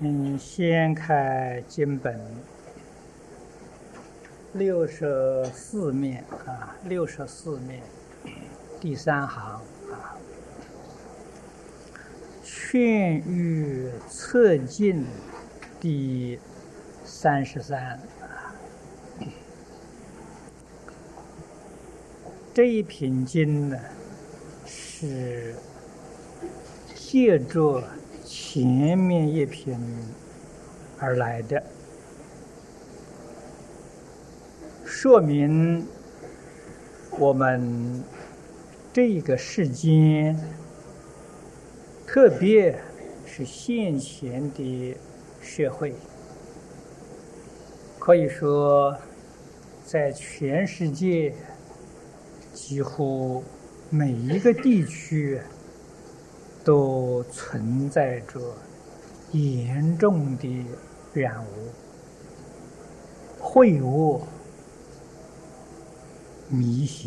请掀开经本64面64面第3行劝喻策进第33这一品经呢，是借着前面一品而来的，说明我们这个世间，特别是现前的社会，可以说在全世界几乎每一个地区都存在着严重的染污、秽恶、迷邪，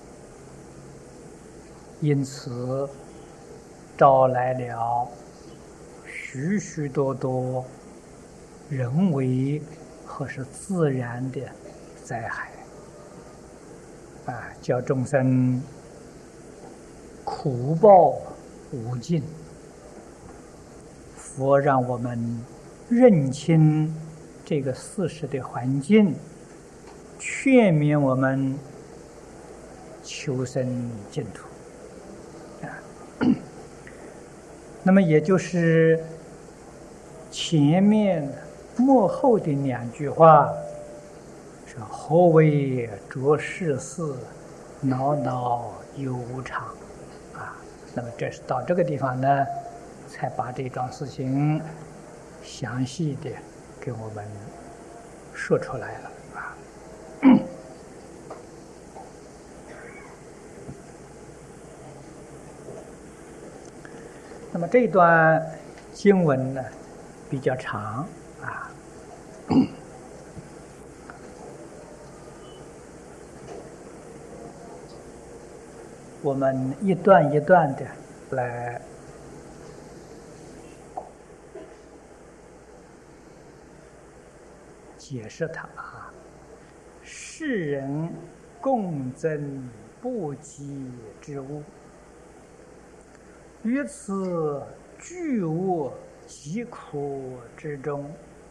因此招来了许许多多人为或是自然的灾害，叫众生苦报无尽。佛让我们认清这个事实的环境，劝勉我们求生净土。那么也就是前面末后的2句话，是何为着世事，恼恼有无常那么这是到这个地方呢，才把这桩事情详细的给我们说出来了那么这段经文呢比较长我们一段一段的来解释它世人共增不及之物，于此巨恶疾苦之中，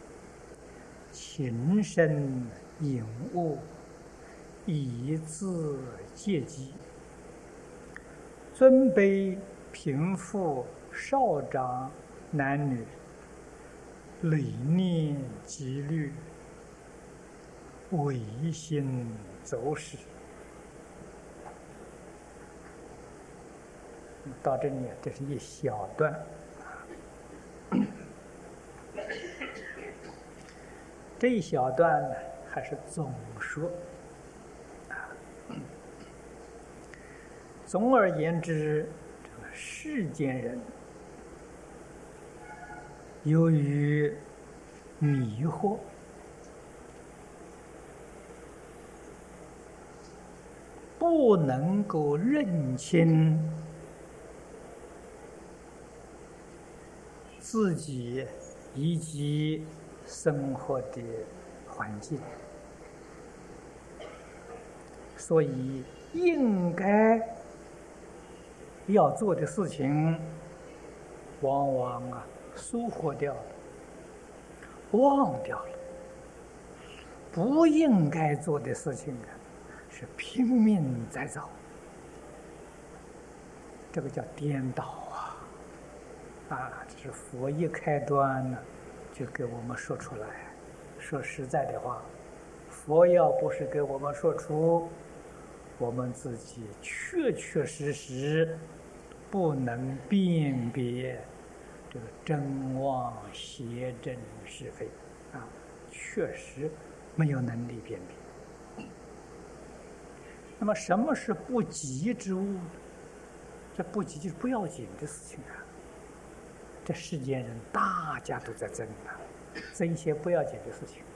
情深隐恶，以自戒机。尊卑贫富少长男女，累念积虑，违心走失。到这里，这是一小段。这一小段呢，还是总说。总而言之，这个世间人由于迷惑，不能够认清自己以及生活的环境，所以应该要做的事情，往往疏忽掉了，忘掉了；不应该做的事情是拼命在做，这个叫颠倒这是佛一开端呢，就给我们说出来。说实在的话，佛要不是给我们说出，我们自己确确实实不能辨别这个真妄邪正是非确实没有能力辨别。那么什么是不及之物？这不及就是不要紧的事情这世间人大家都在争争一些不要紧的事情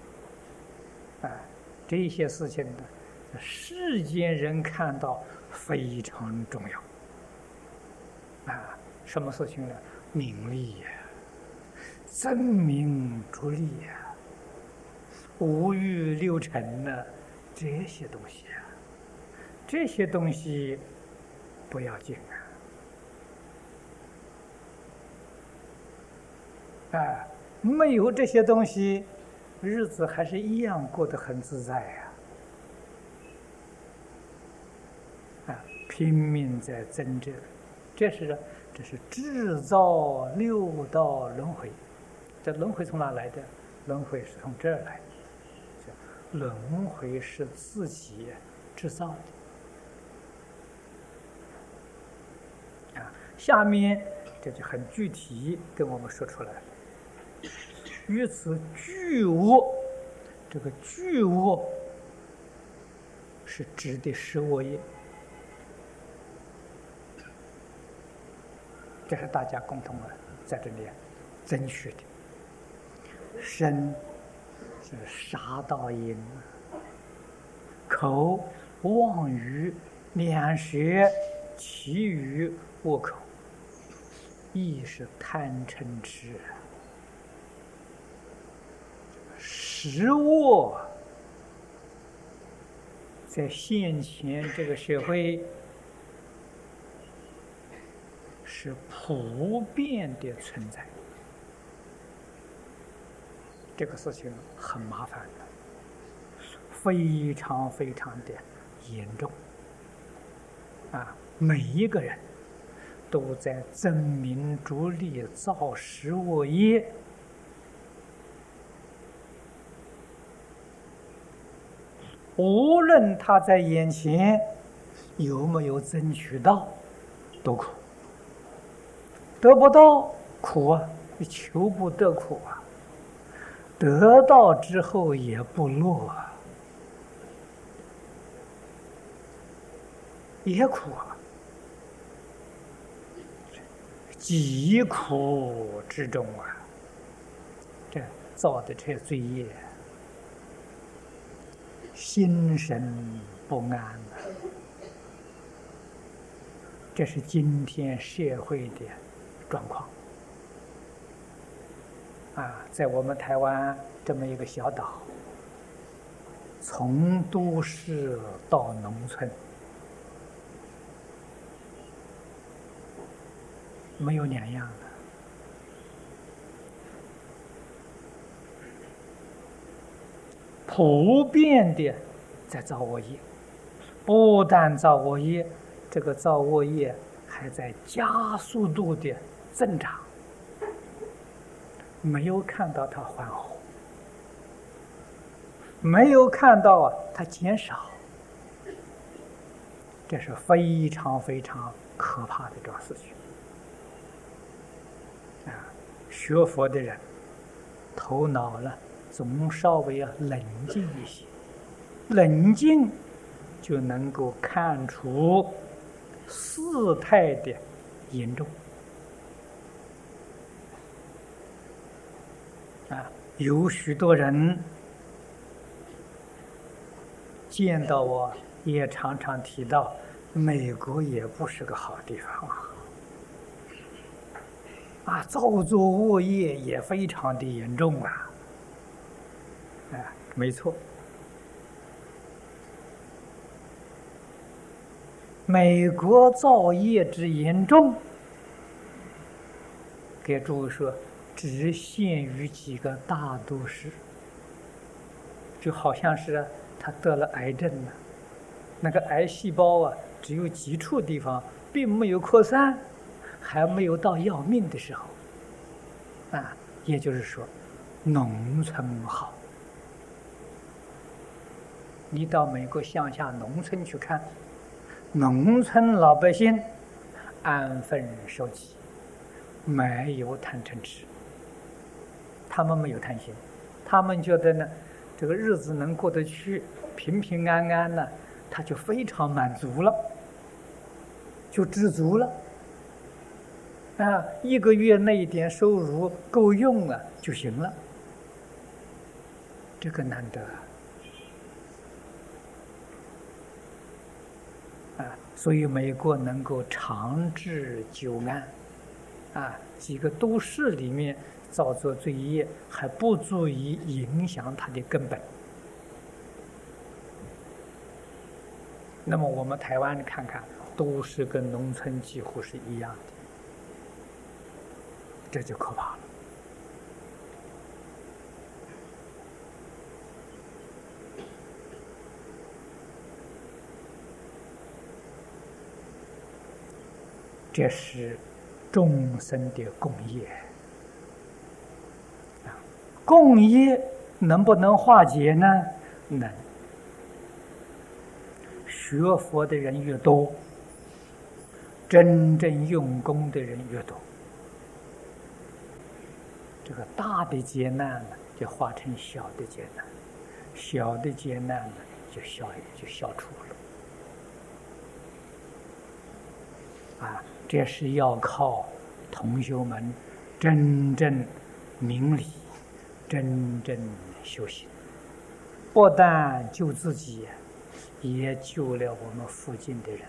这些事情呢，世间人看到非常重要什么事情呢？名利争名逐利呀，五欲六尘呢，这些东西啊，这些东西不要紧啊！没有这些东西，日子还是一样过得很自在拼命在争这个，这是制造六道轮回。这轮回从哪来的？轮回是从这儿来的。轮回是自己制造的下面这就很具体跟我们说出来了。于此具我，这个具我是指的实我业，这是大家共同在这里争取的。身是杀盗淫，口妄语两舌绮语恶口，意是贪嗔痴。实我在现前这个社会是普遍的存在，这个事情很麻烦的，非常非常的严重每一个人都在争名逐利造实我业，无论他在眼前有没有争取到，都苦；得不到苦你求不得苦得到之后也不乐也苦疾苦之中这造的这罪业，心神不安这是今天社会的状况在我们台湾这么一个小岛，从都市到农村，没有两样的。普遍的在造恶业，不但造恶业，这个造恶业还在加速度的增长，没有看到它缓和，没有看到它减少，这是非常非常可怕的一桩事情学佛的人头脑呢总稍微冷静一些，冷静就能够看出事态的严重有许多人见到我也常常提到，美国也不是个好地方造作恶业也非常的严重没错，美国造业之严重，给诸位说，只限于几个大都市，就好像是他得了癌症了，那个癌细胞只有几处地方，并没有扩散，还没有到要命的时候也就是说，农村好。你到美国乡下农村去看，农村老百姓安分守己，没有贪嗔痴，他们没有贪心，他们觉得呢，这个日子能过得去，平平安安呢，他就非常满足了，就知足了一个月那一点收入够用就行了，这个难得所以美国能够长治久安几个都市里面造作罪业还不足以影响他的根本。那么我们台湾看看，都市跟农村几乎是一样的，这就可怕了。这是众生的共业啊，共业能不能化解呢？能。学佛的人越多，真正用功的人越多，这个大的劫难呢，就化成小的劫难，小的劫难呢，就消除了。啊，这是要靠同学们真正明理，真正修行，不但救自己，也救了我们附近的人。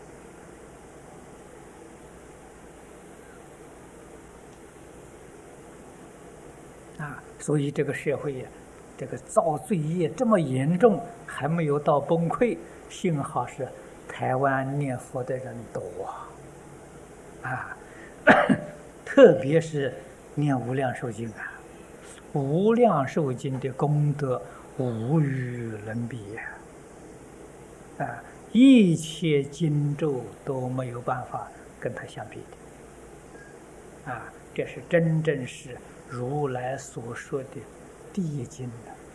啊，所以这个社会呀，这个造罪业这么严重，还没有到崩溃，幸好是台湾念佛的人多啊，特别是念无量寿经啊，无量寿经的功德无与伦比啊，一切经咒都没有办法跟它相比的啊，这是真正是如来所说的第一经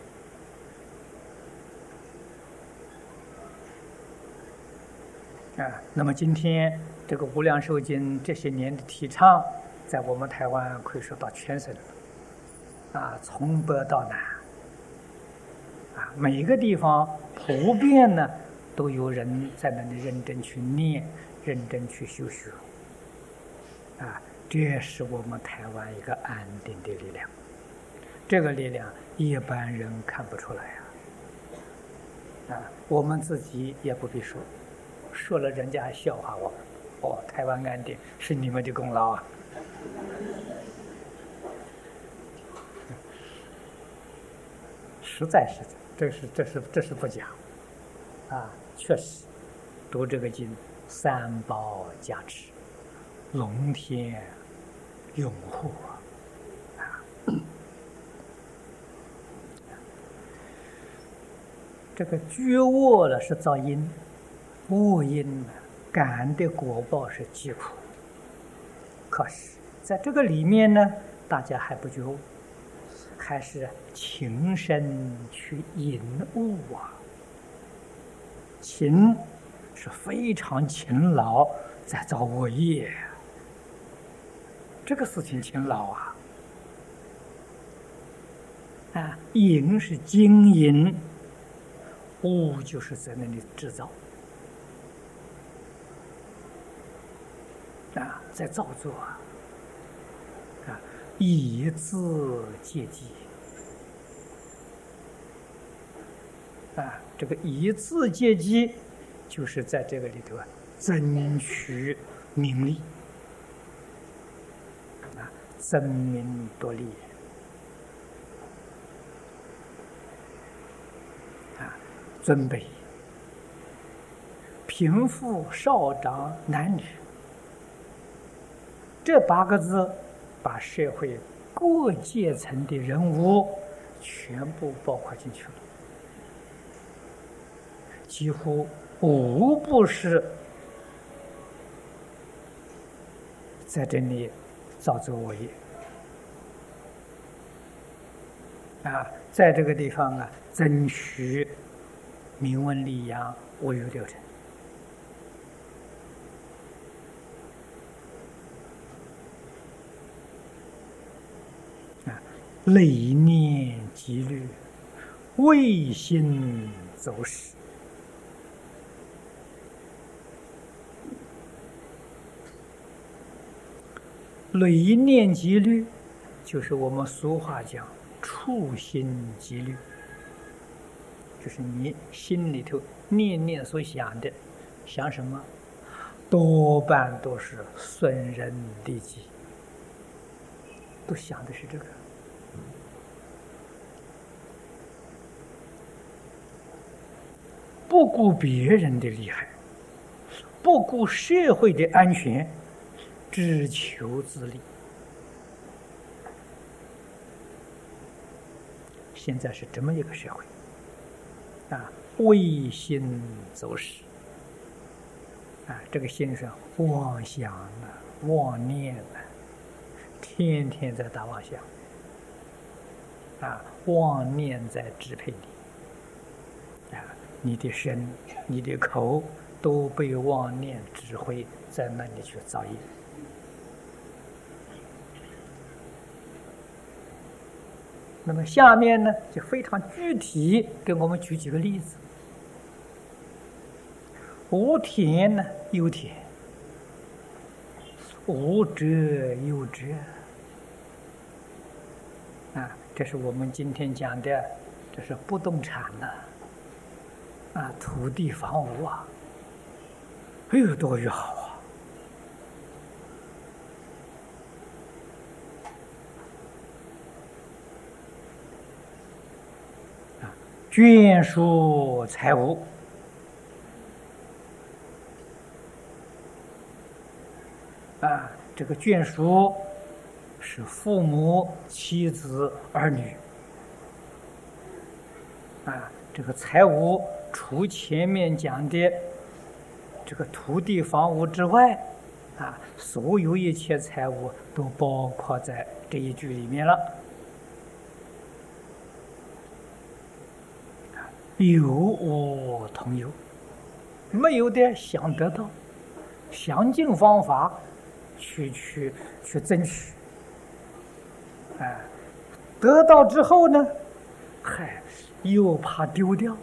啊。那么今天这个无量寿经这些年的提倡，在我们台湾可以说到全省了啊，从北到南啊，每一个地方普遍呢都有人在那里认真去念，认真去修学啊，这是我们台湾一个安定的力量。这个力量一般人看不出来啊，我们自己也不必说，说了人家还笑话我们。哦，台湾安定是你们的功劳啊！实在，这是不假啊，确实读这个经，三宝加持，龙天拥护啊！这个觉悟了是造因，恶因呢，感的果报是疾苦。可是在这个里面呢，大家还不觉悟，还是勤身去引悟啊。勤是非常勤劳在造恶业，这个事情勤劳啊。啊，引是经营，悟就是在那里制造。啊，在造作啊，以自戒机啊，这个以自戒机，就是在这个里头争取名利啊，争名夺利啊，尊卑、贫富、少长、男女。这8个字，把社会各阶层的人物全部包括进去了，几乎无不是在这里造作恶业啊，在这个地方啊，争取名闻利养、无有六尘。累念积虑，未心走失。累念积虑，就是我们俗话讲处心积虑，就是你心里头念念所想的，想什么，多半都是损人利己，都想的是这个。 不顾别人的利害，不顾社会的安全，只求自利。现在是这么一个社会，为心走失，这个心是妄想妄念天天在打妄想，妄念在支配你，你的身、你的口都被妄念指挥，在那里去造业。那么下面呢，就非常具体给我们举几个例子。无田呢有田，无者有者，这是我们今天讲的，这是不动产土地房屋越多越好眷属财物，这个眷属是父母、妻子、儿女，这个财物除前面讲的这个土地房屋之外，所有一切财物都包括在这一句里面了。有无同有，没有的想得到，想尽方法去争取，得到之后呢，又怕丢掉，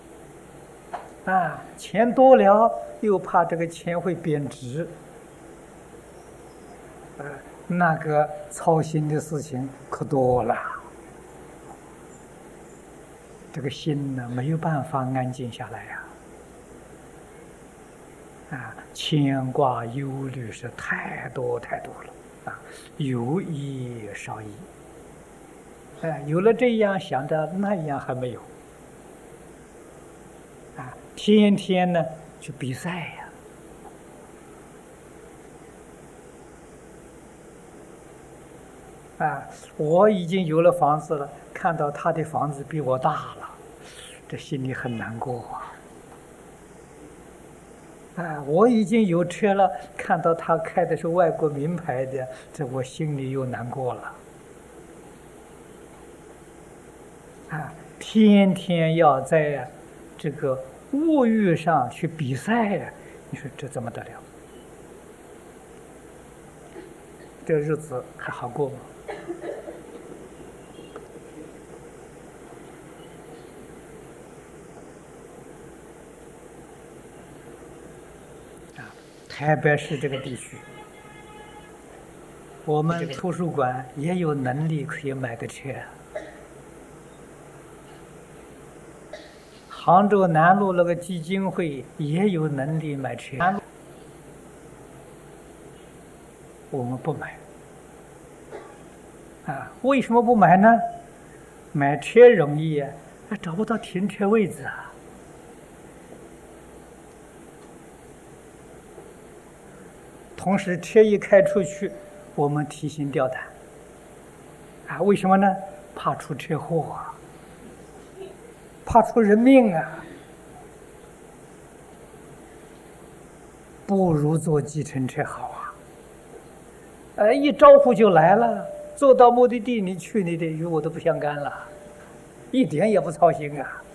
钱多了又怕这个钱会贬值，那个操心的事情可多了。这个心呢，没有办法安静下来牵挂忧虑是太多太多了有益少益。有了这样想的，那样还没有天天呢去比赛我已经有了房子了，看到他的房子比我大了，这心里很难过我已经有车了，看到他开的是外国名牌的，这我心里又难过了天天要在这个物欲上去比赛你说这怎么得了？这日子还好过吗？台北市这个地区，我们图书馆也有能力可以买个车。杭州南路那个基金会也有能力买车，我们不买。为什么不买呢？买车容易找不到停车位置同时车一开出去，我们提心吊胆为什么呢？怕出车祸怕出人命不如坐计程车好一招呼就来了，坐到目的地，你去你的，与我都不相干了，一点也不操心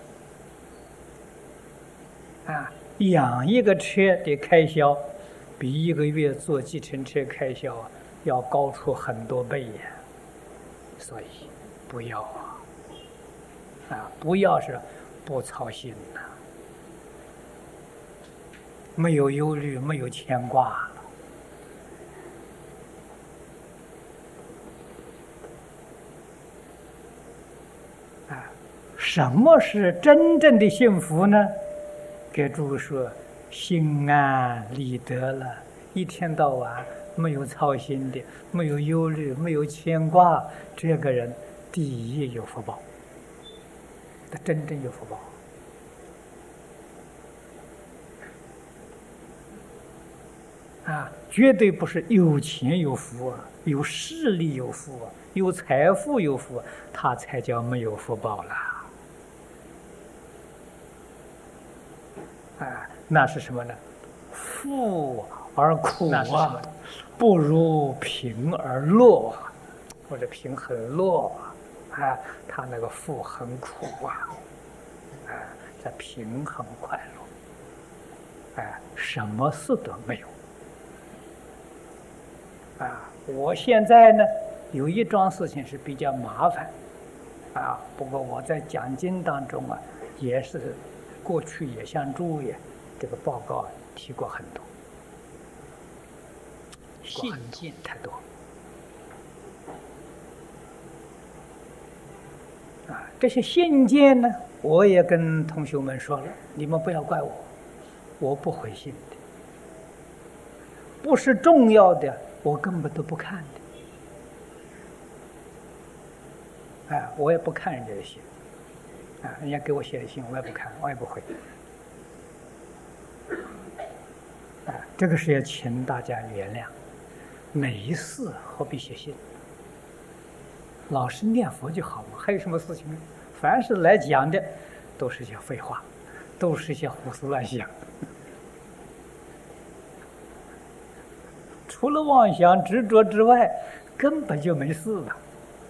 养一个车的开销比一个月坐计程车开销要高出很多倍所以不要不要是不操心没有忧虑，没有牵挂了什么是真正的幸福呢？给诸位说，心安理得了，一天到晚没有操心的，没有忧虑，没有牵挂，这个人第一有福报，他真正有福报绝对不是有钱有福啊，有势力有福啊，有财富有福，他才叫没有福报了。那是什么呢？富而苦啊，不如贫而乐，或者贫很乐啊，他那个富很苦啊，这贫很快乐，什么事都没有。我现在呢有一桩事情是比较麻烦，不过我在讲经当中也是过去也向诸位这个报告提过很多，信件太多这些信件呢，我也跟同学们说了，你们不要怪我，我不回信的，不是重要的我根本都不看的，我也不看人家的信，人家给我写的信我也不看，我也不回，这个是要请大家原谅，没事何必写信？老实念佛就好嘛，还有什么事情呢？凡是来讲的，都是些废话，都是些胡思乱想。除了妄想执着之外，根本就没事了。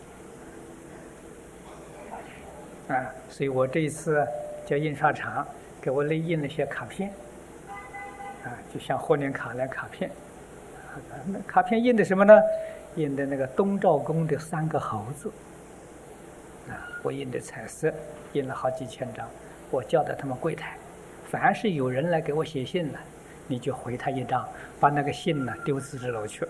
所以我这一次叫印刷厂给我印了些卡片，就像贺年卡那卡片，卡片印的什么呢？印的那个东照宫的3个猴子，我印的彩色，印了好几千张。我交代他们柜台，凡是有人来给我写信了，你就回他一张，把那个信呢丢自治楼去。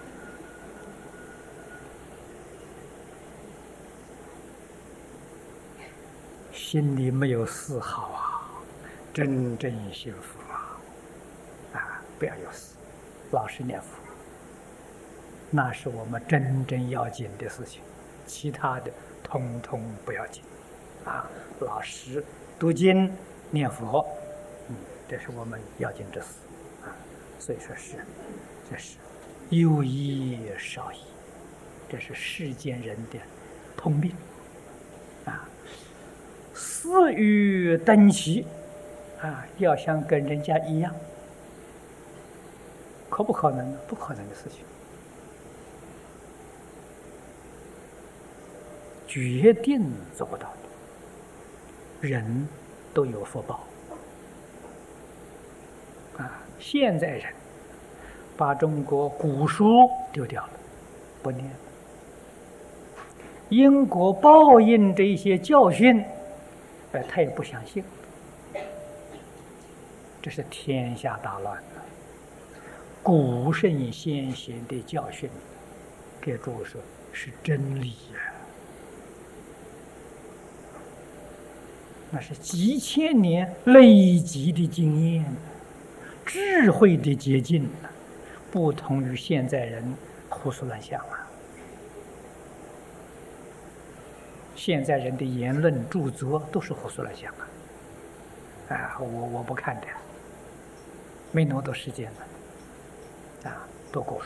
心里没有丝毫真正幸福不要有事，老实念佛，那是我们真正要紧的事情，其他的通通不要紧老实读经念佛，这是我们要紧之事所以说这是有益少益，这是世间人的通病私欲登齐要想跟人家一样，可不可能呢？不可能的事情，决定做不到的。人都有福报现在人把中国古书丢掉了，不念了，因果报应这些教训他也不相信，这是天下大乱了。古圣先贤的教训给诸位说是真理那是几千年累积的经验，智慧的结晶，不同于现在人胡思乱想现在人的言论著作都是胡思乱想我不看的，没那么多时间了多读书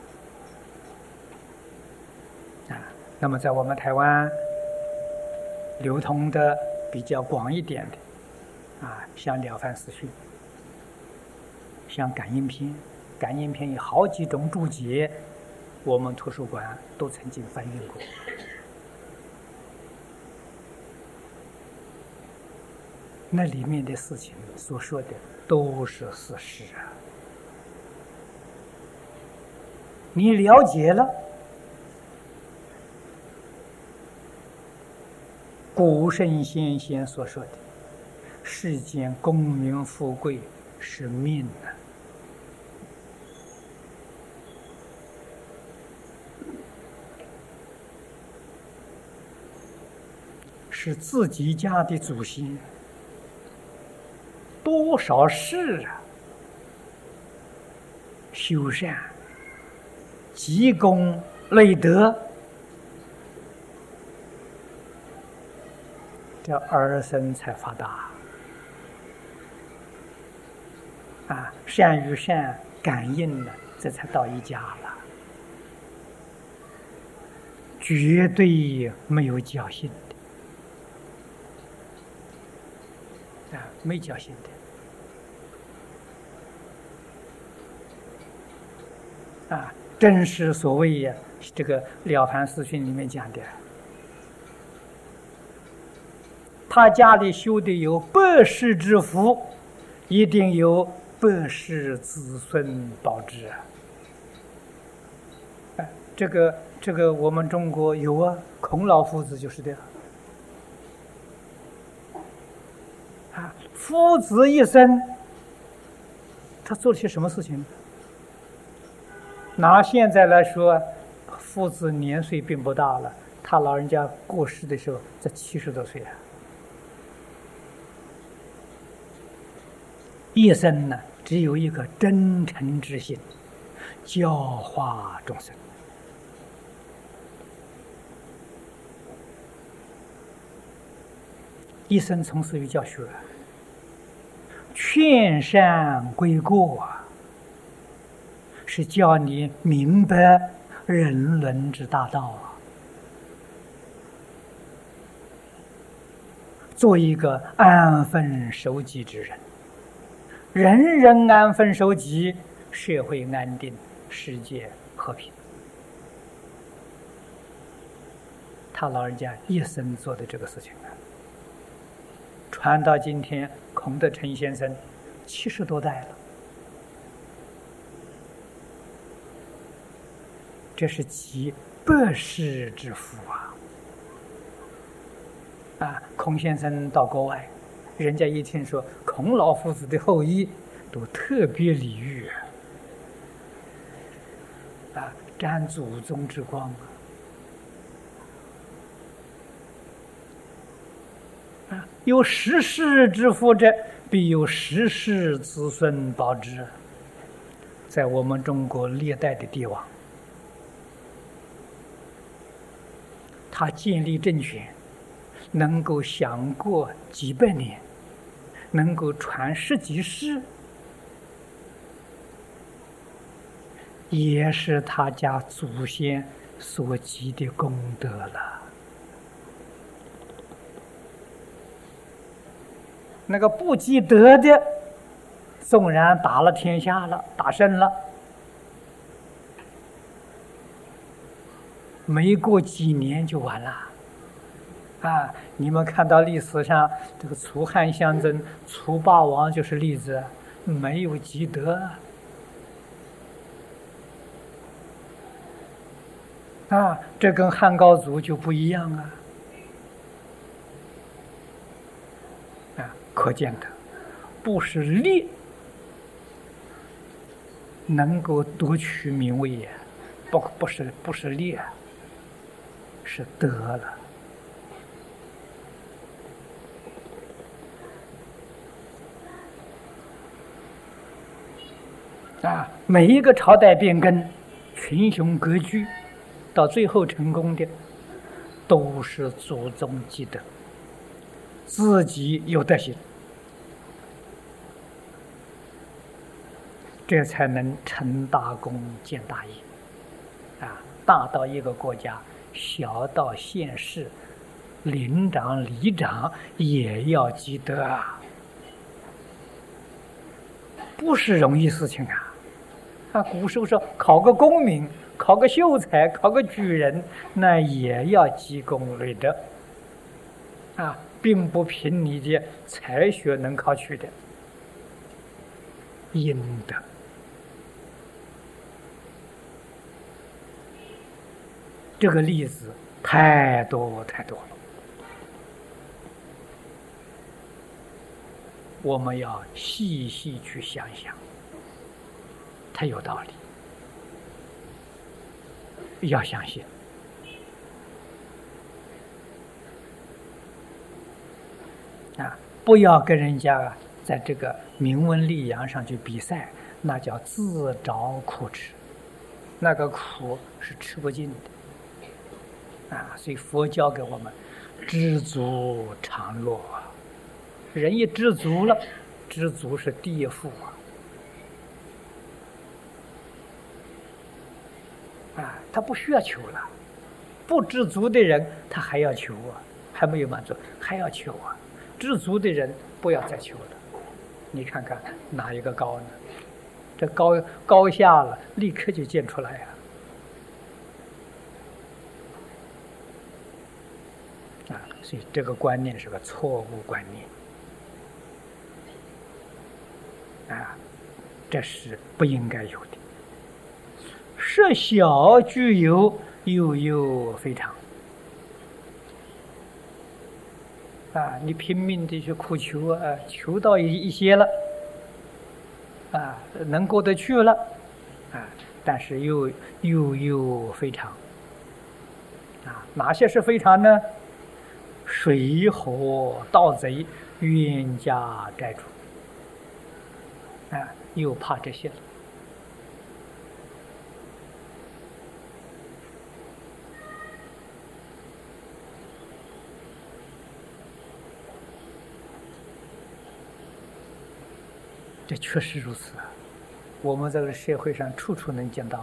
那么在我们台湾流通的比较广一点的像了凡四训，像感应篇，感应篇有好几种注解，我们图书馆都曾经翻译过。那里面的事情所说的都是事实你了解了古圣先贤所说的世间功名富贵是命是自己家的祖先多少事修善积功累德，这儿孙才发达善与善感应呢， 这才到一家了，绝对没有侥幸的没侥幸的正是所谓这个《了凡四训》里面讲的，他家里修的有百世之福，一定有百世子孙保之这个我们中国有啊，孔老夫子就是这样夫子一生，他做了些什么事情？拿现在来说，夫子年岁并不大了，他老人家过世的时候才70多岁一生呢，只有一个真诚之心，教化众生。一生从事于教学，劝善归过是教你明白人伦之大道做一个安分守己之人，人人安分守己，社会安定，世界和平。他老人家一生做的这个事情传到今天，孔德成先生70多代了，这是集百世之福孔先生到国外，人家一听说孔老夫子的后裔，都特别礼遇沾祖宗之光有10世之福者，必有10世子孙保之。在我们中国历代的帝王，他建立政权能够享过几百年，能够传10几世，也是他家祖先所积的功德了。那个不积德的，纵然打了天下了，打胜了，没过几年就完了你们看到历史上这个楚汉相争，楚霸王就是例子，没有积德这跟汉高祖就不一样可见的不是力能够夺取名位呀，不是力是德了每一个朝代变更，群雄割据，到最后成功的都是祖宗积德，自己有德行，这才能成大功建大业大到一个国家，小到县市，领长里长也要积德不是容易事情古时候说考个功名，考个秀才，考个举人，那也要积功累德并不凭你的才学能考取的，应得。这个例子太多太多了，我们要细细去想想，它有道理，要相信不要跟人家在这个名闻利养上去比赛，那叫自找苦吃，那个苦是吃不尽的所以佛教给我们知足常乐人一知足了，知足是第一富他不需要求了。不知足的人，他还要求啊，还没有满足，还要求啊。知足的人不要再求了。你看看哪一个高呢？这高下了，立刻就见出来呀。所以这个观念是个错误观念啊，这是不应该有的。设小具有，悠悠非常啊！你拼命的去苦求啊，求到一些了啊，能过得去了啊，但是又悠悠非常啊！哪些是非常呢？水火盗贼、冤家债主啊，又怕这些了。这确实如此啊！我们在这个社会上处处能见到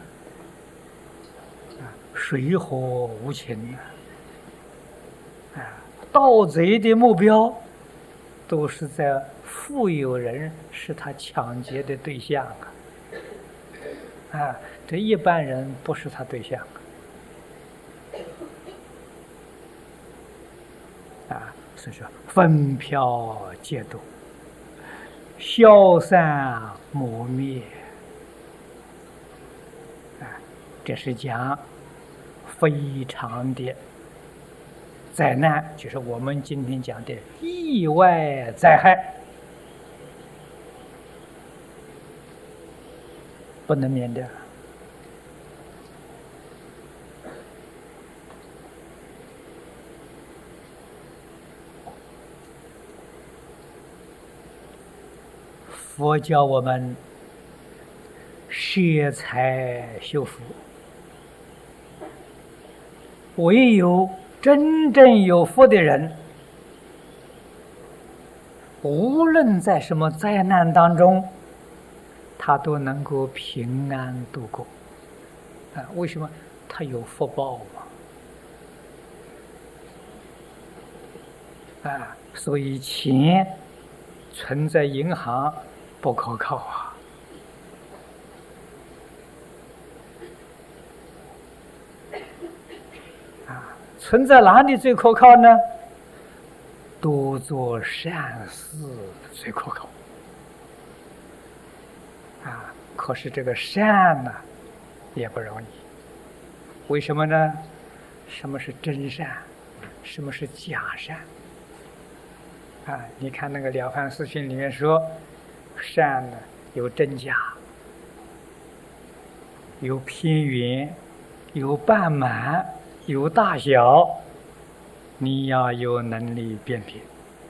啊，水火无情啊，盗贼的目标都是在富有人是他抢劫的对象啊，这一般人不是他对象啊，所以说分飘皆度，消散磨灭啊，这是讲非常的灾难，就是我们今天讲的意外灾害，不能免的。佛教我们舍财修福，唯有真正有福的人，无论在什么灾难当中，他都能够平安度过。啊，为什么？他有福报嘛。啊，所以钱存在银行不可靠啊。存在哪里最可靠呢？多做善事最可靠啊！可是这个善呢，也不容易。为什么呢？什么是真善？什么是假善？啊，你看那个《了凡四训》里面说，善呢有真假，有偏圆，有半满，有大小，你要有能力辨别。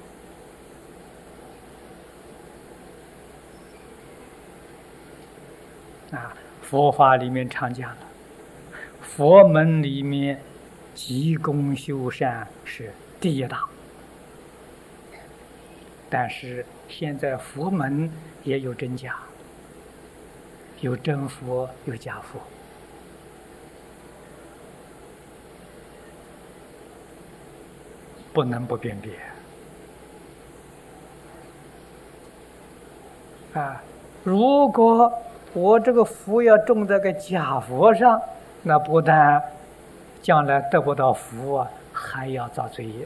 啊，佛法里面常讲了，佛门里面积功修善是第一大。但是现在佛门也有真假，有真佛，有假佛。不能不辨别啊！如果我这个福要种在个假佛上，那不但将来得不到福啊，还要遭罪业。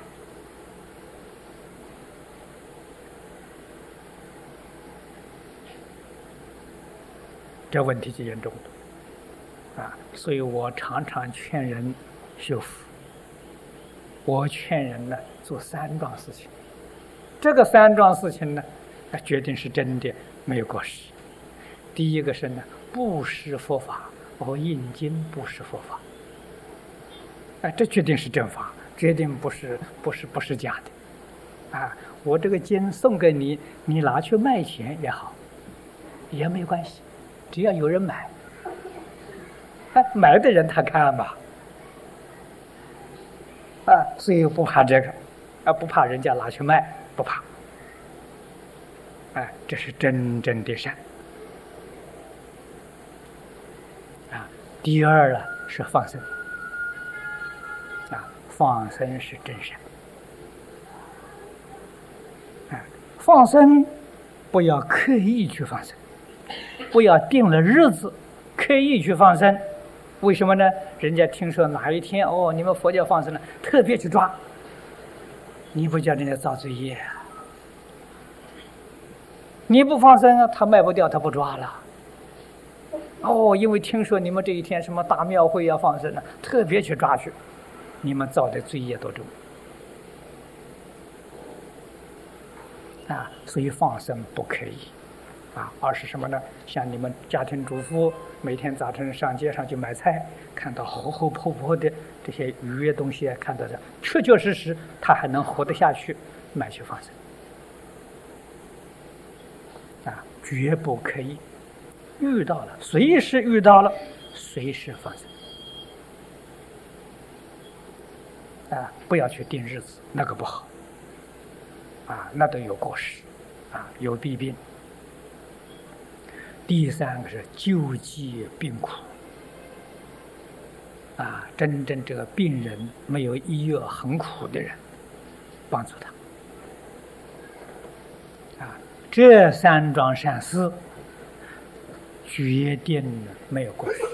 这问题就严重了啊！所以我常常劝人修福。我劝人呢做三桩事情，这个三桩事情呢，决定是真的，没有过失。第一个是呢，布施佛法，我印经布施佛法，这决定是正法，决定不是假的，啊，我这个经送给你，你拿去卖钱也好，也没关系，只要有人买，买的人他看吧。所以不怕这个，不怕人家拿去卖，不怕。这是真正的善。 第二是放生，放生是真善。放生不要刻意去放生，不要定了日子刻意去放生。为什么呢？人家听说哪一天你们佛教放生了，特别去抓，你不叫人家造罪业啊？你不放生他卖不掉，他不抓了。因为听说你们这一天什么大庙会要放生了，特别去抓去，你们造的罪业多重所以放生不可以而是什么呢？像你们家庭主妇每天早晨上街上去买菜，看到厚厚泼泼的这些鱼的东西，看到的确确实实他还能活得下去，买去放生绝不可以。遇到了，随时遇到了，随时放生不要去定日子，那个不好那都有过失有弊病。第三个是救济病苦真正这个病人没有医药很苦的人，帮助他这三桩善事决定没有过失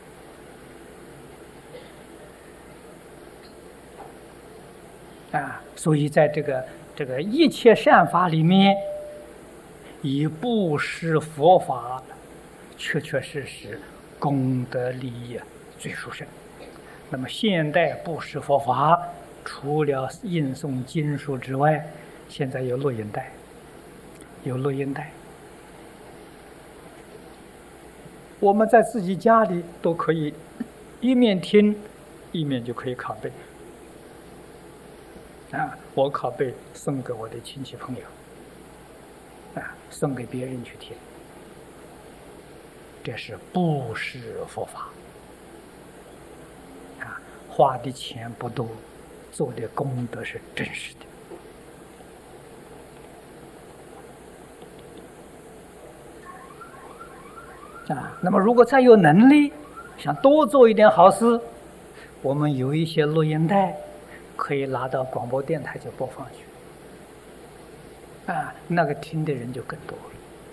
所以在这个一切善法里面，以布施佛法确确实实功德利益最殊胜。那么现代布施佛法除了印诵经书之外，现在有录音带，我们在自己家里都可以一面听一面就可以拷贝我拷贝送给我的亲戚朋友送给别人去听，这是布施佛法花的钱不多，做的功德是真实的那么如果再有能力想多做一点好事，我们有一些录音带可以拿到广播电台就播放去那个听的人就更多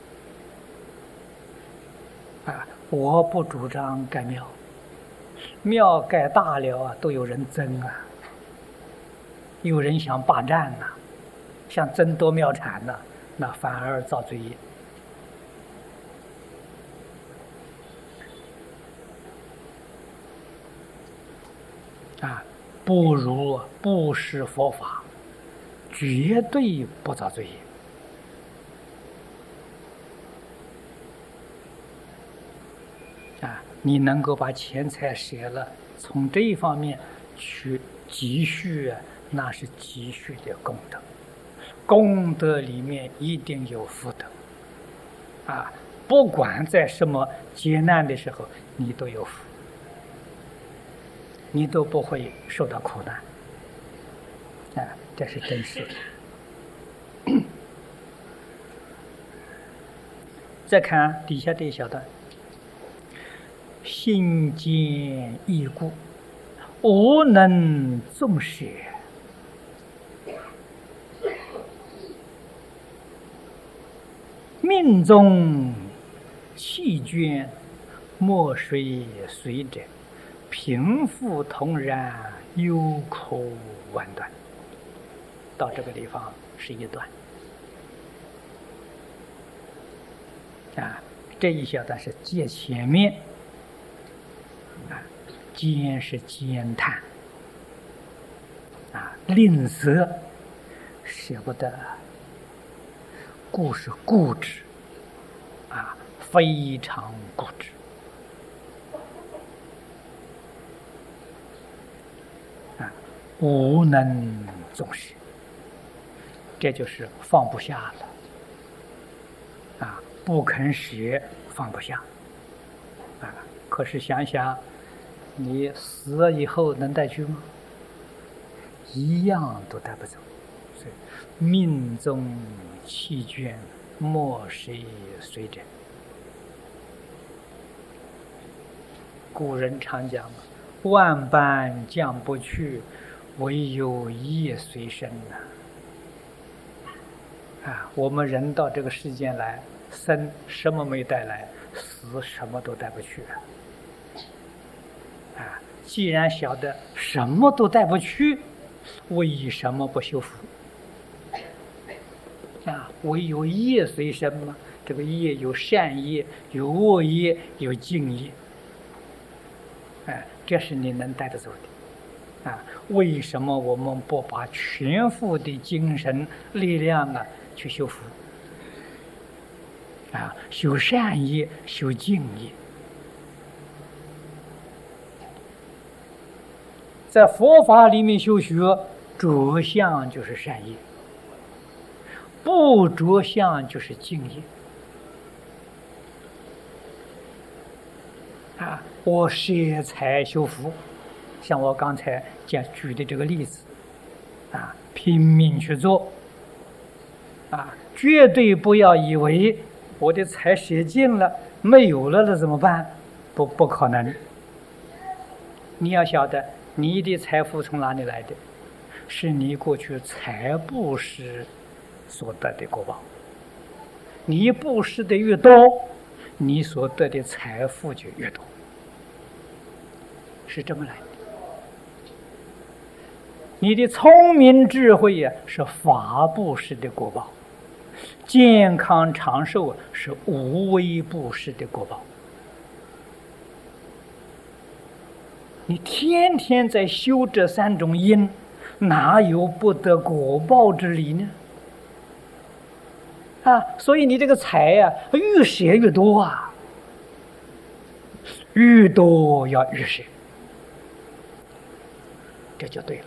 了我不主张盖庙，庙盖大了都有人争有人想霸占想争夺庙产那反而造罪业不如布施佛法，绝对不造罪业你能够把钱财舍了，从这一方面去积蓄那是积蓄的功德，功德里面一定有福德不管在什么劫难的时候，你都有福，你都不会受到苦难这是真实的再看底下这一小段，心坚义固，无能纵舍，命中弃捐，莫谁随者，贫富同然，忧苦万端。到这个地方是一段这一小段是接前面坚是坚叹吝啬，舍不得，固是固执非常固执无能纵舍，这就是放不下了不肯舍，放不下可是想想你死了以后能带去吗？一样都带不走。所以命中弃捐，莫谁随者。 古人常讲嘛，万般将不去，唯有业随身呐。我们人到这个世间来，生什么没带来，死什么都带不去既然晓得什么都带不去，为什么不修福？唯有业随身嘛。这个业有善业，有恶业，有净业。这是你能带得走的。为什么我们不把全副的精神力量去修福？修善业，修净业。在佛法里面修学，着相就是善业，不着相就是净业。我舍财修福，像我刚才举的这个例子，拼命去做，绝对不要以为我的财舍尽了，没有了怎么办？不可能。你要晓得，你的财富从哪里来的？是你过去财布施所得的果报。你布施的越多，你所得的财富就越多，是这么来的。你的聪明智慧是法布施的果报，健康长寿是无为布施的果报。你天天在修这3种因，哪有不得果报之理呢？所以你这个财越舍越多越多要越舍，这就对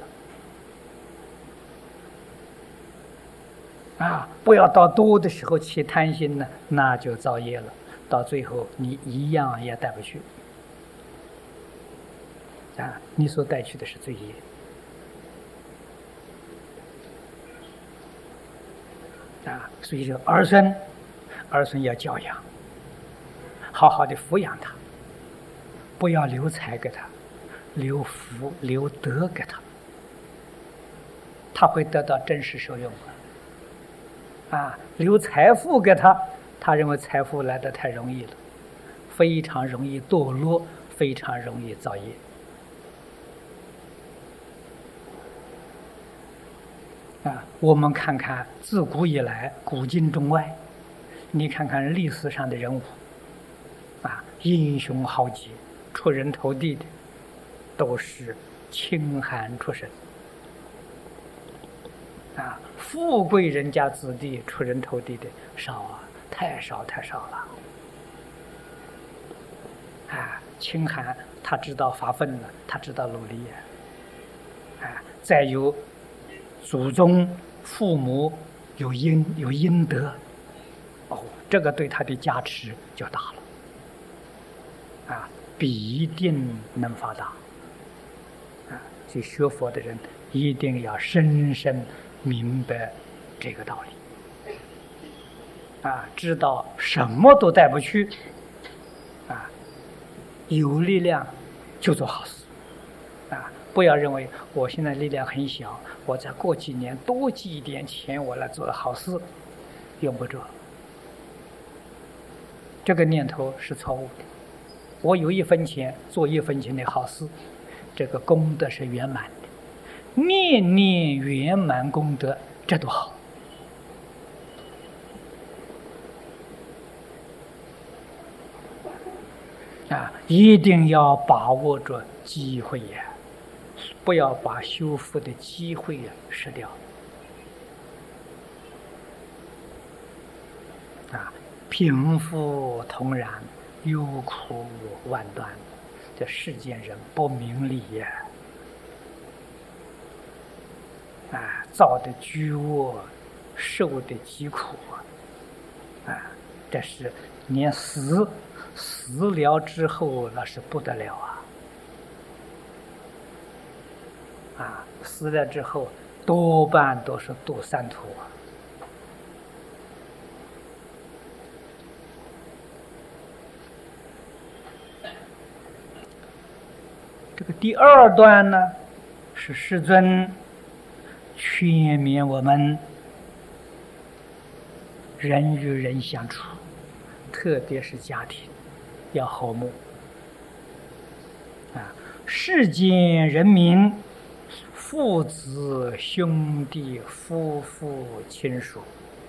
了。不要到多的时候起贪心呢，那就造业了，到最后你一样也带不去。你所带去的是罪业。所以说儿孙要教养，好好的抚养他，不要留财给他，留福留德给他，他会得到真实受用留财富给他，他认为财富来得太容易了，非常容易堕落，非常容易造业。我们看看自古以来古今中外，你看看历史上的人物英雄豪杰出人头地的，都是清寒出身。富贵人家子弟出人头地的少太少了。清寒他知道发奋了，他知道努力再有祖宗父母有阴德，这个对他的加持就大了，必定能发达。所以学佛的人一定要深深明白这个道理，知道什么都带不去，有力量就做好事，不要认为我现在力量很小，我再过几年多积一点钱，我来做好事，用不着。这个念头是错误的。我有1分钱，做1分钱的好事，这个功德是圆满的，念念圆满功德，这多好！一定要把握着机会不要把修复的机会失掉。贫富同然，忧苦万端，这世间人不明理造的居卧，受的疾苦这是连死了之后那是不得了死了之后多半都是堕三途这个第二段呢，是世尊劝勉我们人与人相处，特别是家庭要和睦啊！世间人民，父子兄弟夫妇亲属，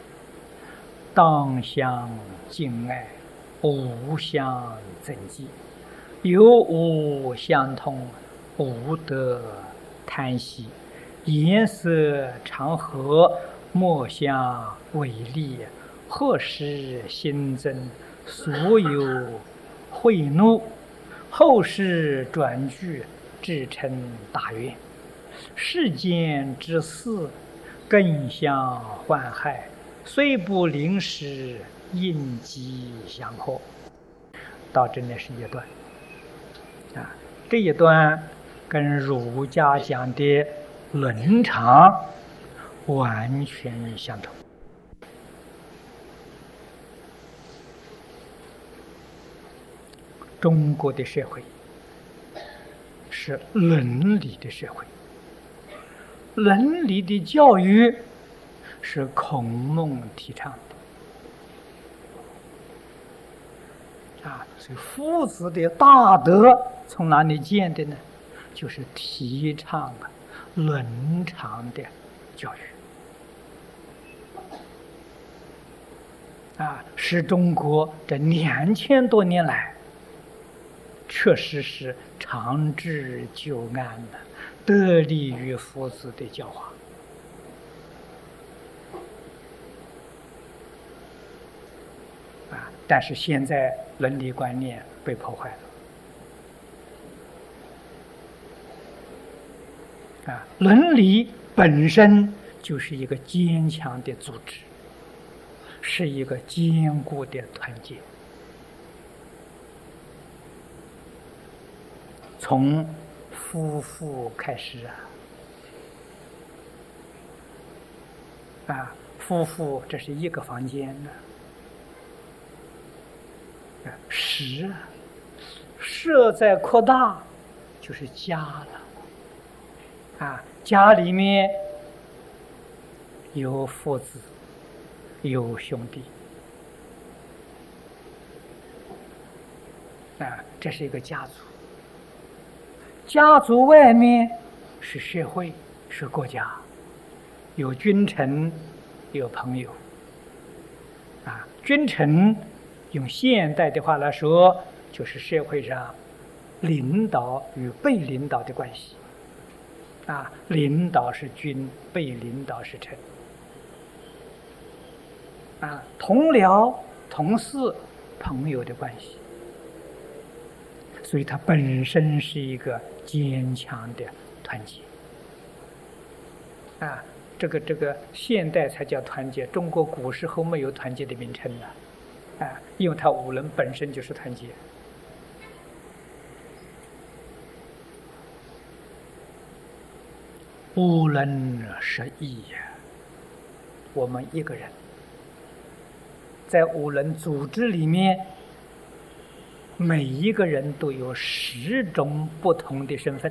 当相敬爱，无相憎忌，有无相通，无得贪惜，颜色常和，莫相违逆，何时新增所有慧怒，后世转具，至成大愿。世间之事，更相患害，虽不临时，应机相合。到这里是一段啊，这一段跟儒家讲的伦常完全相同。中国的社会是伦理的社会，伦理的教育是孔孟提倡的啊，所以夫子的大德从哪里见的呢？就是提倡了伦常的教育啊，是中国这2000多年来确实是长治久安的，得利于夫子的教化啊。但是现在伦理观念被破坏了啊，伦理本身就是一个坚强的组织，是一个坚固的团结。从夫妇开始啊，夫妇这是一个房间呢，十设在扩大就是家了啊，家里面有父子，有兄弟啊，这是一个家族。家族外面是社会，是国家，有君臣，有朋友啊。君臣用现代的话来说，就是社会上领导与被领导的关系啊，领导是君，被领导是臣啊，同僚、同事、朋友的关系。所以它本身是一个坚强的团结啊，这个现代才叫团结，中国古时候没有团结的名称的啊，因为它五伦本身就是团结。五伦是义呀，我们一个人在五伦组织里面，每一个人都有10种不同的身份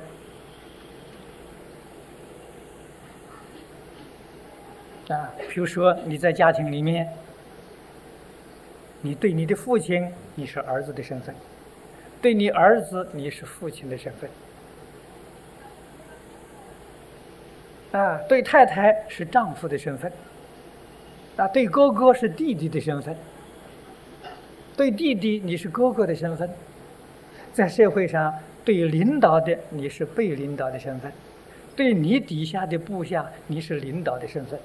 啊。比如说你在家庭里面，你对你的父亲你是儿子的身份，对你儿子你是父亲的身份啊，对太太是丈夫的身份啊，对哥哥是弟弟的身份，对弟弟你是哥哥的身份，在社会上对领导的你是被领导的身份，对你底下的部下你是领导的身份。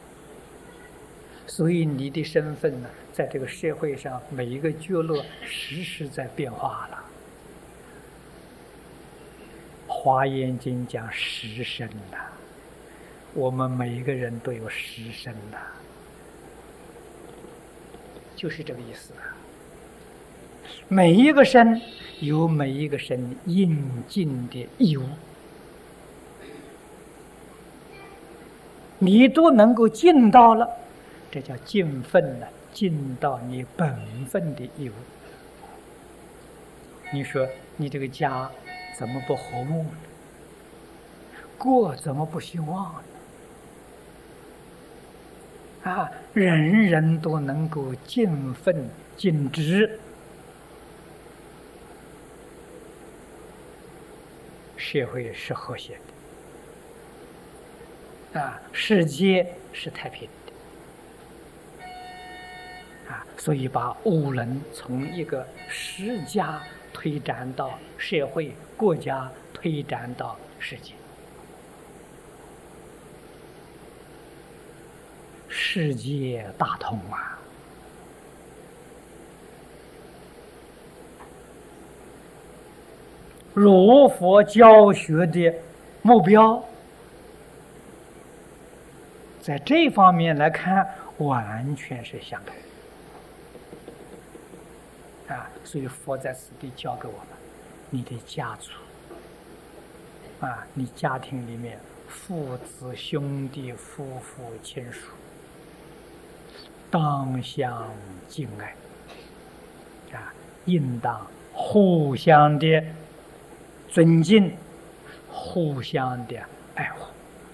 所以你的身份呢，在这个社会上每一个角落时时在变化了。华严经讲10身呐，我们每一个人都有10身呐，就是这个意思啊。每一个身有每一个身应尽的义务，你都能够尽到了，这叫尽分了，尽到你本分的义务。你说你这个家怎么不和睦呢？过怎么不兴旺呢？人人都能够尽分尽职，社会是和谐的，世界是太平的，所以把五伦从一个世家推展到社会、国家，推展到世界。世界大同啊！儒佛教学的目标，在这方面来看，完全是相同。所以佛在此地教给我们：你的家族，你家庭里面父子兄弟、夫妇亲属，当相敬爱，应当互相的尊敬，互相的爱护，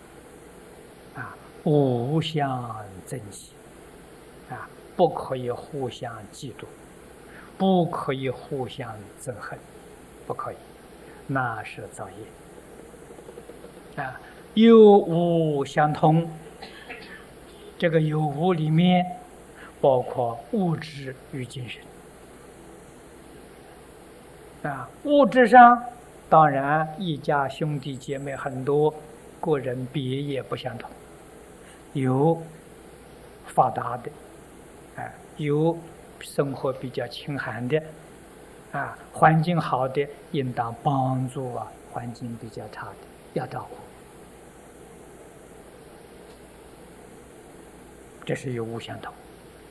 互相珍惜，不可以互相嫉妒，不可以互相憎恨，不可以，那是造业。有无相通，这个有无里面包括物质与精神。物质上当然一家兄弟姐妹很多，个人别也不相同，有发达的，有生活比较清寒的，环境好的应当帮助环境比较差的要照顾，这是有无相同。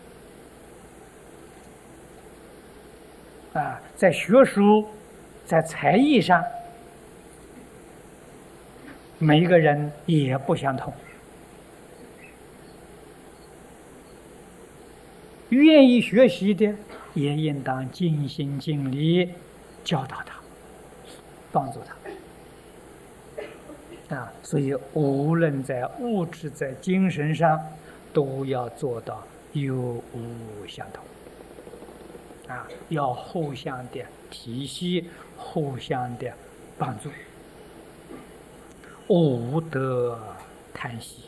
在学术、在才艺上，每一个人也不相同。愿意学习的，也应当尽心尽力教导他，帮助他。所以无论在物质、在精神上，都要做到有无相同。要互相的体恤，互相的帮助，无得贪惜。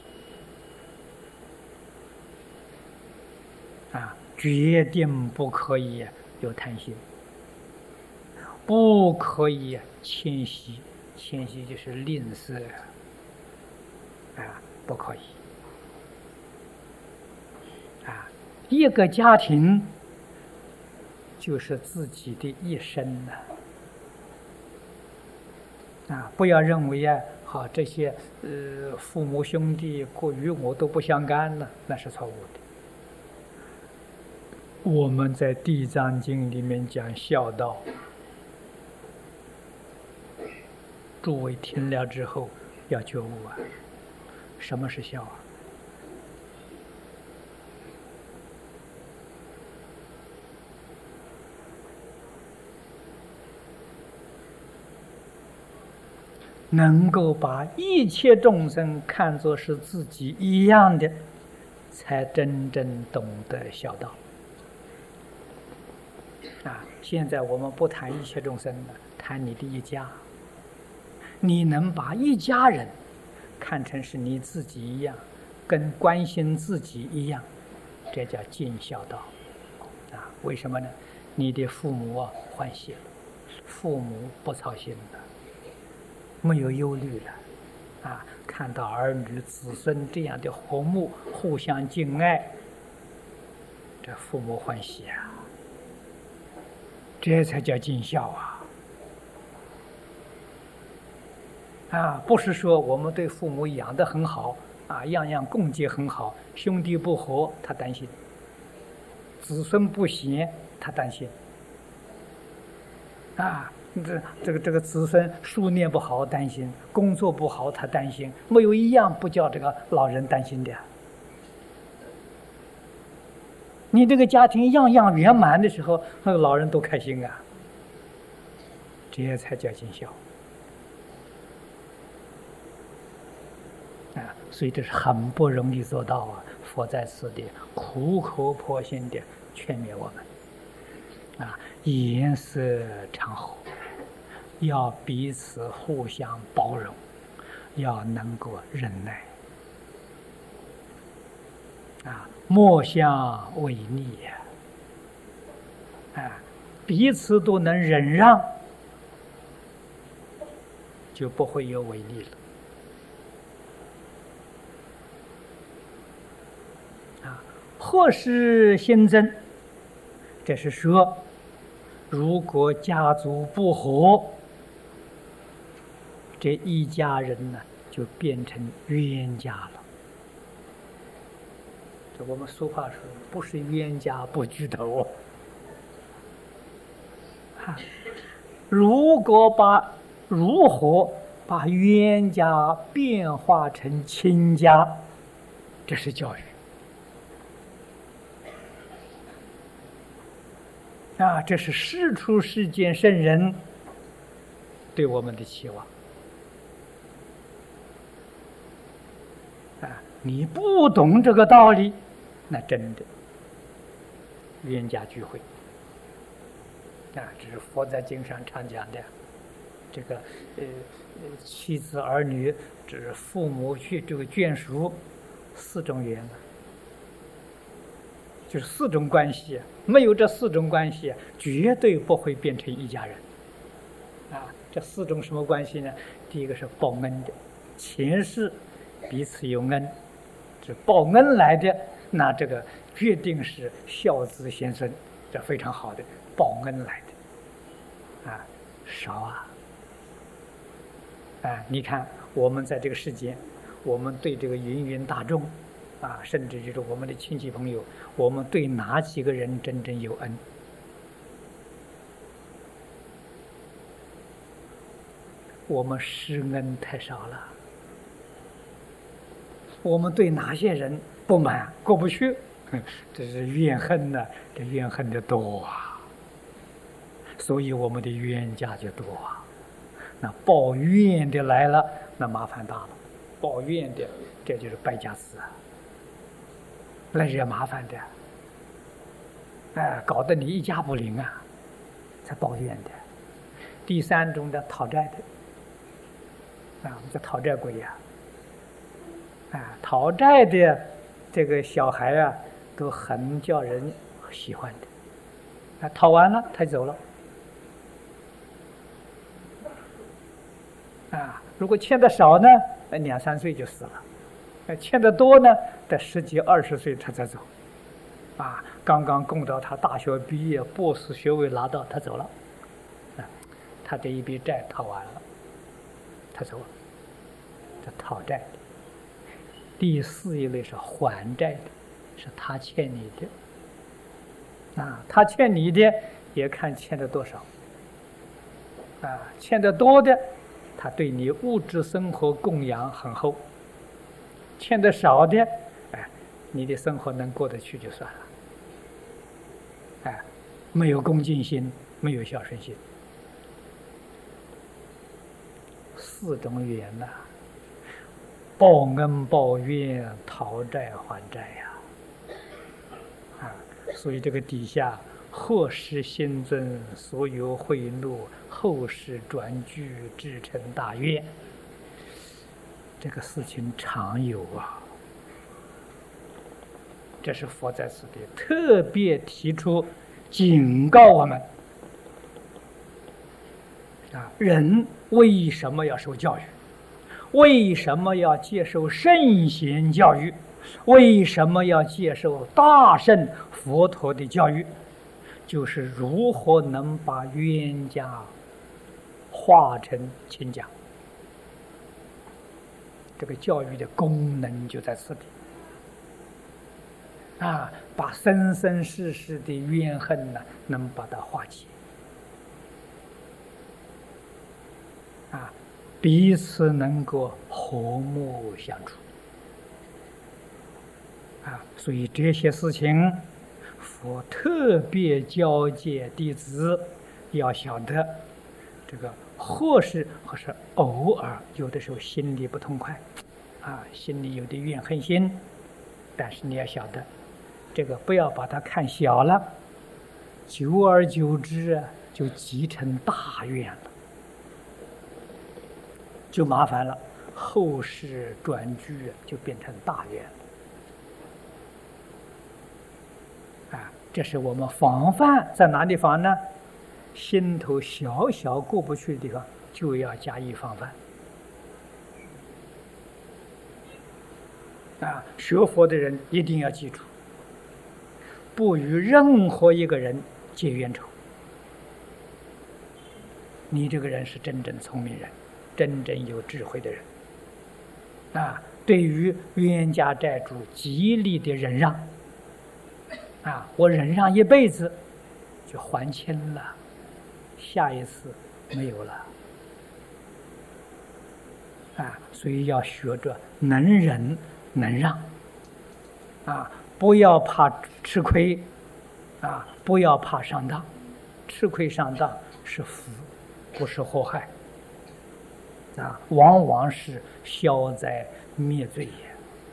决定不可以有贪心，不可以谦虚，谦虚就是吝啬，不可以。一个家庭就是自己的一生不要认为这些父母兄弟过与我都不相干了，那是错误的。我们在《地藏经》里面讲孝道，诸位听了之后要觉悟什么是孝能够把一切众生看作是自己一样的，才真正懂得孝道。现在我们不谈一切众生了，谈你的一家。你能把一家人看成是你自己一样，跟关心自己一样，这叫尽孝道。为什么呢？你的父母欢喜了，父母不操心了，没有忧虑了，看到儿女子孙这样的和睦，互相敬爱，这父母欢喜这才叫尽孝不是说我们对父母养得很好样样供给很好，兄弟不和他担心，子孙不贤他担心这个子孙书念不好担心，工作不好他担心，没有一样不叫这个老人担心的。你这个家庭样样圆满的时候，那个老人多开心这才叫尽孝所以这是很不容易做到啊！佛在此地苦口婆心的劝勉我们颜色常和，要彼此互相包容，要能够忍耐莫相违逆彼此都能忍让，就不会有违逆了。或是新增，这是说，如果家族不和，这一家人呢就变成冤家了。这我们俗话说，不是冤家不聚头。如何把冤家变化成亲家，这是教育这是世出世间圣人对我们的期望你不懂这个道理，那真的冤家聚会这是佛在经上常讲的。这个妻子儿女，这是父母去这个眷属4种缘就是4种关系，没有这4种关系，绝对不会变成一家人这4种什么关系呢？第一个是报恩的，前世彼此有恩，这报恩来的，那这个决定是孝子贤孙，这非常好的报恩来的少你看我们在这个世间，我们对这个芸芸大众甚至就是我们的亲戚朋友，我们对哪几个人真正有恩？我们施恩太少了。我们对哪些人不满过不去，这是怨恨呢，这怨恨的多所以我们的冤家就多那报怨的来了，那麻烦大了。报怨的，这就是败家子来惹麻烦的搞得你一家不宁才报怨的。第3种的讨债的我们叫讨债鬼讨债的这个小孩都很叫人喜欢的讨完了他走了如果欠的少呢，2、3岁就死了欠的多呢，得10几20岁他才走刚刚供到他大学毕业，博士学位拿到，他走了他这一笔债讨完了，他走了，这讨债的。第4一类是还债的，是他欠你的他欠你的也看欠的多少欠的多的，他对你物质生活供养很厚；欠的少的，你的生活能过得去就算了没有恭敬心，没有孝顺心，4种缘报恩报怨，讨债还债所以这个底下或是新增所有贿赂，后世转居至成大愿，这个事情常有这是佛在此地特别提出警告我们人为什么要受教育？为什么要接受圣贤教育？为什么要接受大圣佛陀的教育？就是如何能把冤家化成亲家。这个教育的功能就在此地把生生世世的怨恨呢，能把它化解彼此能够和睦相处所以这些事情佛特别教诫弟子要晓得，这个或是偶尔有的时候心里不痛快心里有点怨恨心，但是你要晓得，这个不要把它看小了，久而久之就积成大怨了，就麻烦了，后世转居就变成大怨了。这是我们防范在哪里防呢？心头小小过不去的地方，就要加以防范。学佛的人一定要记住，不与任何一个人结冤仇。你这个人是真正聪明人，真正有智慧的人。对于冤家债主极力的忍让，我忍让一辈子就还清了，下一次没有了。所以要学着能忍能让，不要怕吃亏，不要怕上当，吃亏上当是福，不是祸害，往往是消灾灭罪也。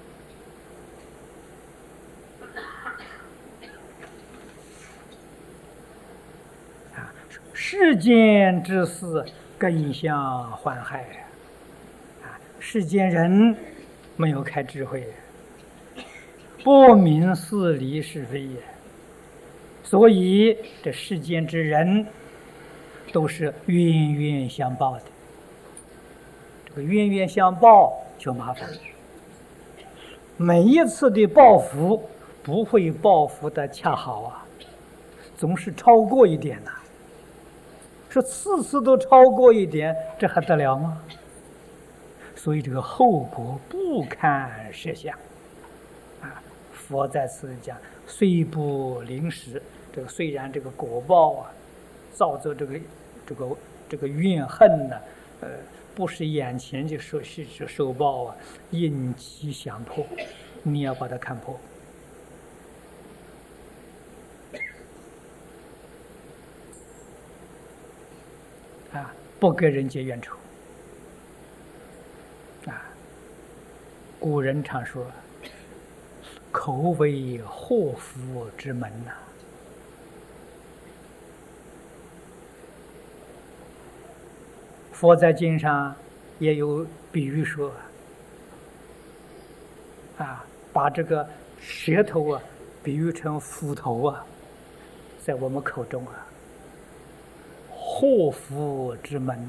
世间之事更相患害，世间人没有开智慧，不明事理是非也，所以这世间之人都是冤冤相报的。这个冤冤相报就麻烦了，每一次的报复不会报复的恰好总是超过一点说次次都超过一点，这还得了吗？所以这个后果不堪设想佛在此讲，虽不临时，这个虽然这个果报造作这个怨恨不是眼前就受报应其详破，你要把它看破。不跟人结冤仇。古人常说，口为祸福之门佛在经上也有比喻说，把这个舌头比喻成斧头在我们口中祸福之门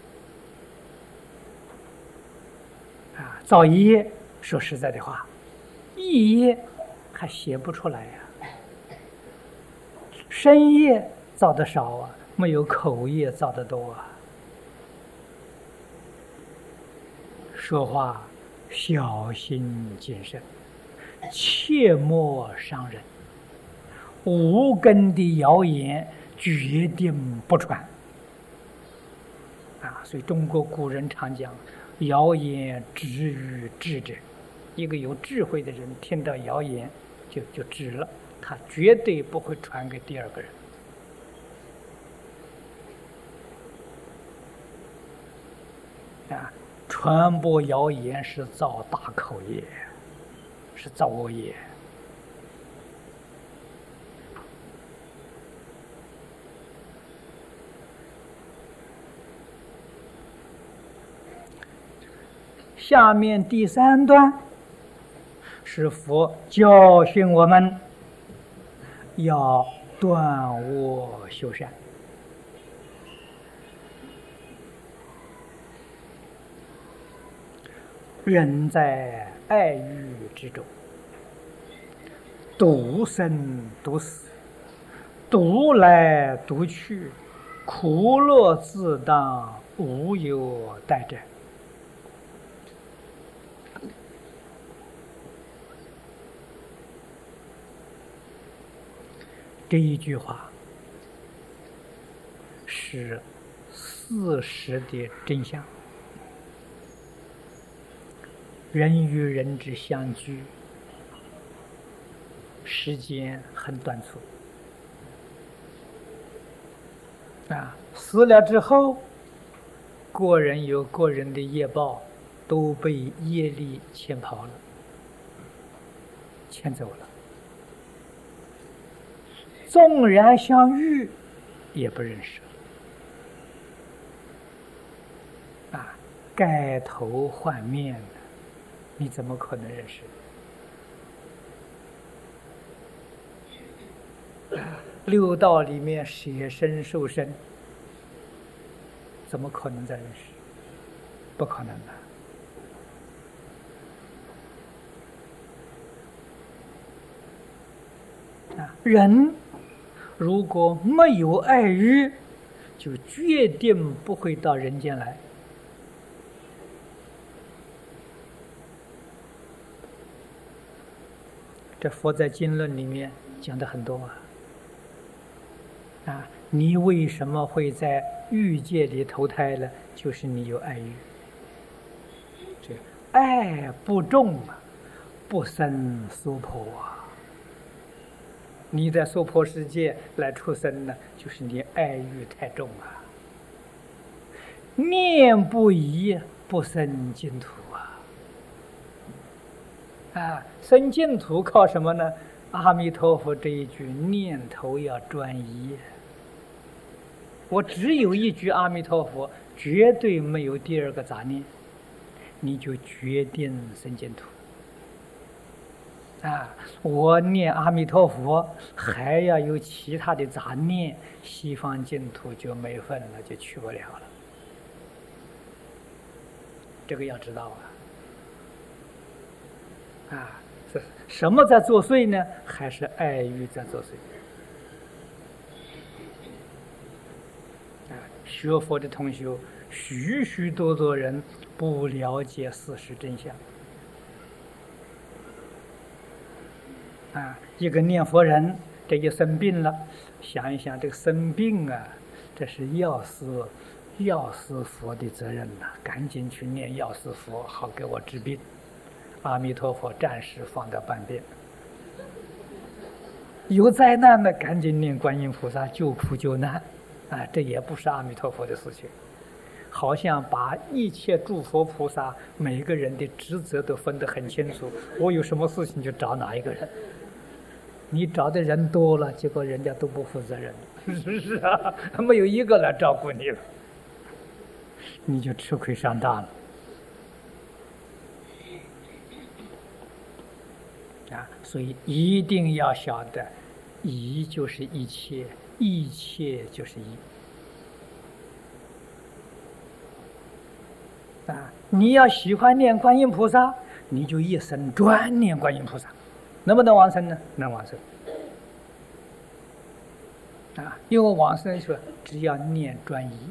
造一业，说实在的话，一业还写不出来身业造的少没有口业造的多说话小心谨慎，切莫伤人，无根的谣言决定不传所以中国古人常讲，谣言止于智者。一个有智慧的人听到谣言就止了，他绝对不会传给第二个人传播谣言是造大口业，是造恶业。下面第3段是佛教训我们要断恶修善。人在爱欲之中，独生独死，独来独去，苦乐自当，无有待者。这一句话是事实的真相。人与人之相聚，时间很短促死了之后，个人有个人的业报， 都被业力牵跑了，牵走了。纵然相遇，也不认识啊！改头换面的，你怎么可能认识？六道里面舍身受身，怎么可能再认识？不可能的。人如果没有爱欲，就决定不会到人间来。这佛在经论里面讲的很多你为什么会在欲界里投胎呢？就是你有爱欲。这爱不重不生娑婆你在娑婆世界来出生呢，就是你爱欲太重念不移，不生净土生净土靠什么呢？阿弥陀佛这一句念头要专一。我只有一句阿弥陀佛，绝对没有第二个杂念，你就决定生净土。我念阿弥陀佛，还要有其他的杂念，西方净土就没份了，就去不了了。这个要知道是什么在作祟呢？还是爱欲在作祟？学佛的同学，许许多多人不了解事实真相。一个念佛人，这就生病了，想一想，这个生病这是药师佛的责任赶紧去念药师佛，好给我治病。阿弥陀佛暂时放在半边。有灾难的，赶紧念观音菩萨救苦救难这也不是阿弥陀佛的事情。好像把一切诸佛菩萨每个人的职责都分得很清楚，我有什么事情就找哪一个人。你找的人多了，结果人家都不负责任，是没有一个来照顾你了，你就吃亏上当了。所以一定要晓得，一就是一切，一切就是一。你要喜欢念观音菩萨，你就一生专念观音菩萨，能不能往生呢？能往生。因为往生说只要念专一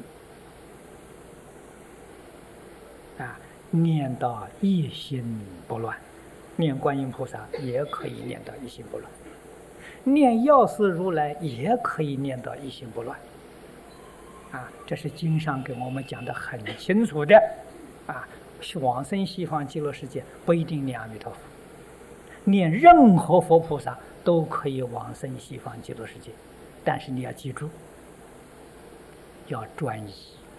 念到一心不乱。念观音菩萨也可以念到一心不乱，念药师如来也可以念到一心不乱这是经上给我们讲的很清楚的往生西方极乐世界不一定念阿弥陀佛，念任何佛菩萨都可以往生西方极乐世界，但是你要记住，要专一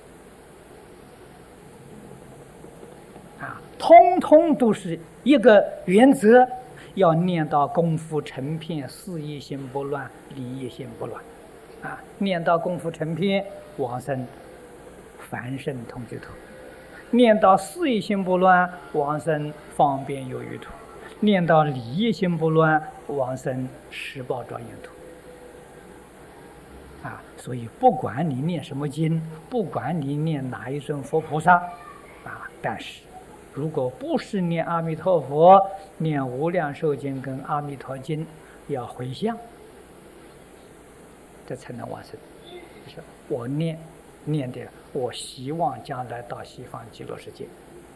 通通都是一个原则，要念到功夫成片，事业心不乱，理业心不乱念到功夫成片，往生凡圣同居土；念到事业心不乱，往生方便有余土；念到理业心不乱，往生十报庄严土所以不管你念什么经，不管你念哪一尊佛菩萨但是如果不是念阿弥陀佛，念无量寿经跟阿弥陀经要回向，这才能往生。就是我念的，我希望将来到西方极乐世界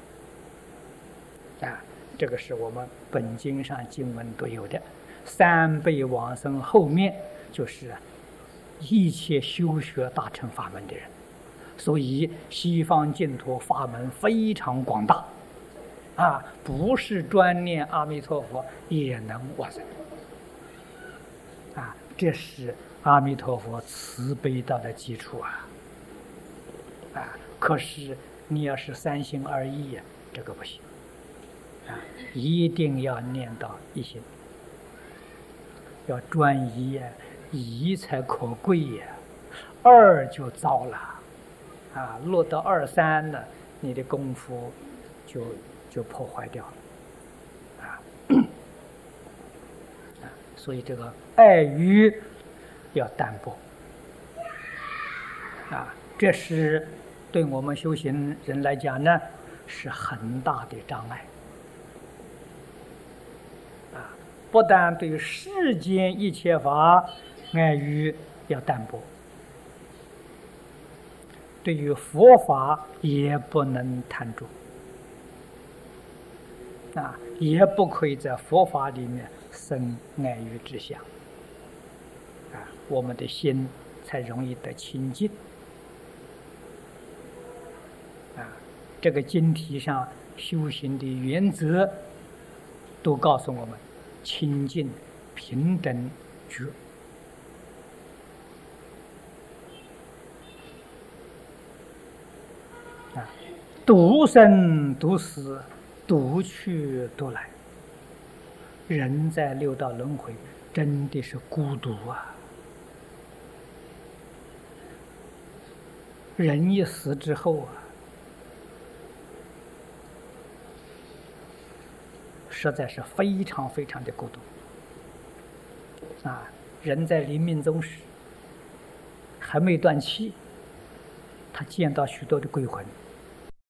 这个是我们本经上经文都有的。三辈往生后面就是一切修学大乘法门的人，所以西方净土法门非常广大不是专念阿弥陀佛也能往生这是阿弥陀佛慈悲道的基础可是你要是三心二意这个不行啊！一定要念到一心，要专一呀，一才可贵呀，二就糟了啊！落到二三呢，你的功夫就破坏掉了啊！所以这个爱欲要淡薄啊，这是对我们修行人来讲呢，是很大的障碍啊！不但对世间一切法爱欲要淡薄，对于佛法也不能贪着啊，也不可以在佛法里面生爱欲之想啊，我们的心才容易得清净啊。这个经题上修行的原则都告诉我们：清净、平等、觉。啊，独生独死，独去独来。人在六道轮回，真的是孤独啊！人一死之后啊，实在是非常非常的孤独啊！人在临命终时还没断气，他见到许多的鬼魂。